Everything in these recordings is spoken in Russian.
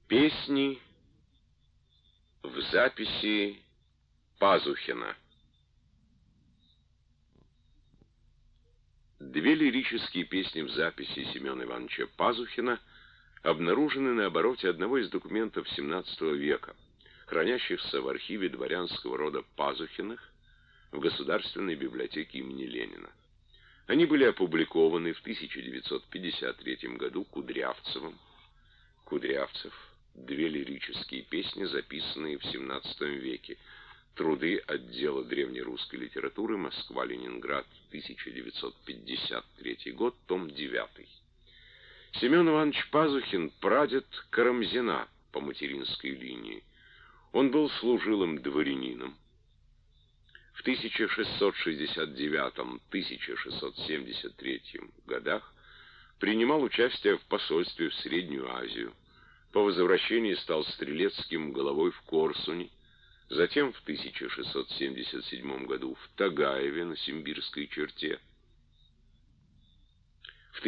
Песни в записи Пазухина. Две лирические песни в записи Семена Ивановича Пазухина обнаружены на обороте одного из документов XVII века, хранящихся в архиве дворянского рода Пазухиных в Государственной библиотеке имени Ленина. Они были опубликованы в 1953 году Кудрявцевым. Кудрявцев. Две лирические песни, записанные в XVII веке. Труды отдела древнерусской литературы, Москва-Ленинград, 1953 год, том 9. Семен Иванович Пазухин — прадед Карамзина по материнской линии. Он был служилым дворянином. В 1669-1673 годах принимал участие в посольстве в Среднюю Азию. По возвращении стал стрелецким головой в Корсуне, затем в 1677 году в Тагаеве на Симбирской черте. В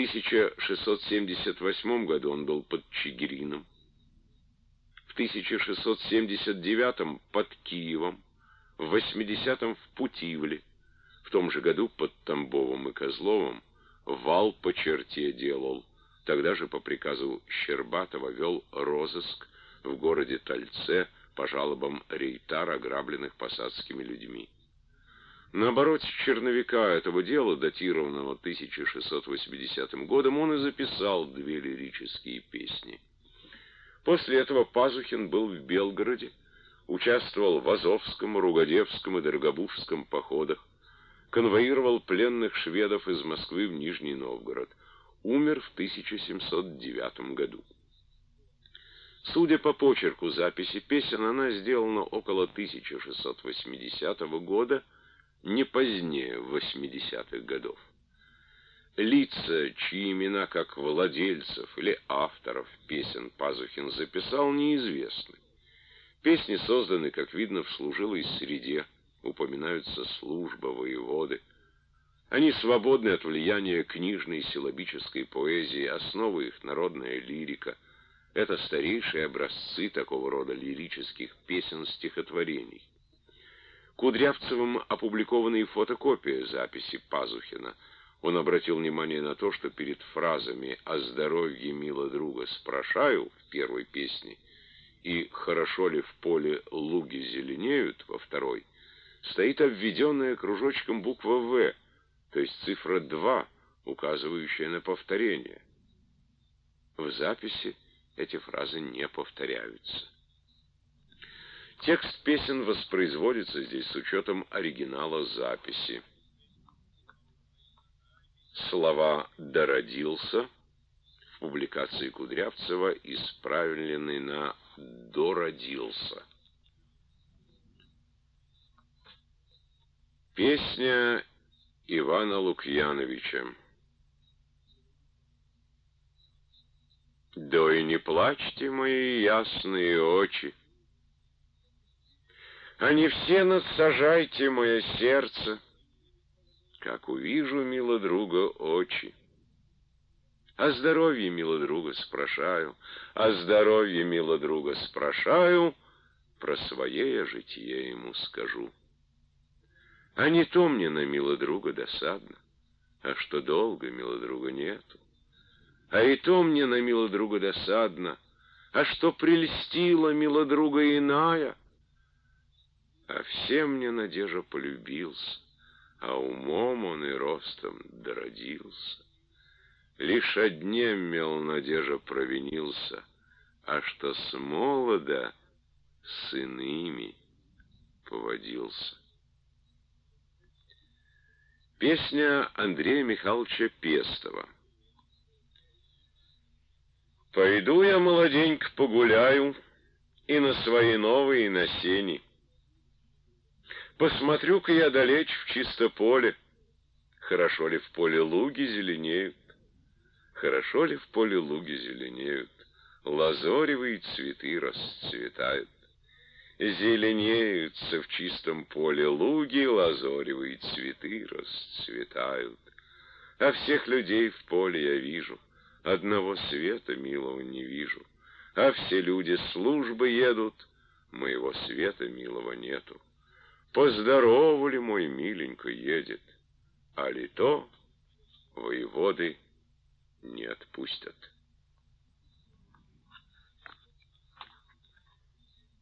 1678 году он был под Чигирином, в 1679 под Киевом, в 80-м в Путивле, в том же году под Тамбовом и Козловым вал по черте делал. Тогда же по приказу Щербатова вел розыск в городе Тальце по жалобам рейтар, ограбленных посадскими людьми. На обороте черновика этого дела, датированного 1680 годом, он и записал две лирические песни. После этого Пазухин был в Белгороде, участвовал в Азовском, Ругодевском и Дорогобужском походах, конвоировал пленных шведов из Москвы в Нижний Новгород. Умер в 1709 году. Судя по почерку записи песен, она сделана около 1680 года, не позднее 80-х годов. Лица, чьи имена как владельцев или авторов песен Пазухин записал, неизвестны. Песни созданы, как видно, в служилой среде, упоминаются служба, воеводы. Они свободны от влияния книжной силлабической поэзии, основа их народная лирика. Это старейшие образцы такого рода лирических песен-стихотворений. Кудрявцевым опубликована и фотокопия записи Пазухина. Он обратил внимание на то, что перед фразами «О здоровье, мило друга, спрашаю» в первой песне и «Хорошо ли в поле луги зеленеют» во второй стоит обведенная кружочком буква «В», то есть цифра 2, указывающая на повторение. В записи эти фразы не повторяются. Текст песен воспроизводится здесь с учетом оригинала записи. Слова «дородился» в публикации Кудрявцева исправлены на «дородился». Песня Ивана Лукьяновича. Да и не плачьте, мои ясные очи, а не все надсажайте мое сердце, как увижу, мило друга, очи. О здоровье, мило друга, спрашаю, о здоровье, мило друга, спрашаю, про свое житие ему скажу. А не то мне на мило друга досадно, а что долго, мило друга, нету. А и то мне на мило друга досадно, а что прельстила мило друга иная. А всем мне Надежа полюбился, а умом он и ростом дородился. Лишь одним мел Надежа провинился, а что с молода с иными поводился. Песня Андрея Михайловича Пестова. Пойду я, молоденько, погуляю и на свои новые, и на сени. Посмотрю-ка я далече в чисто поле, хорошо ли в поле луги зеленеют, хорошо ли в поле луги зеленеют, лазоревые цветы расцветают. Зеленеются в чистом поле луги, лазоревые цветы расцветают. А всех людей в поле я вижу, одного света милого не вижу. А все люди службы едут, моего света милого нету. Поздоровали, мой миленько едет, а ли то воеводы не отпустят.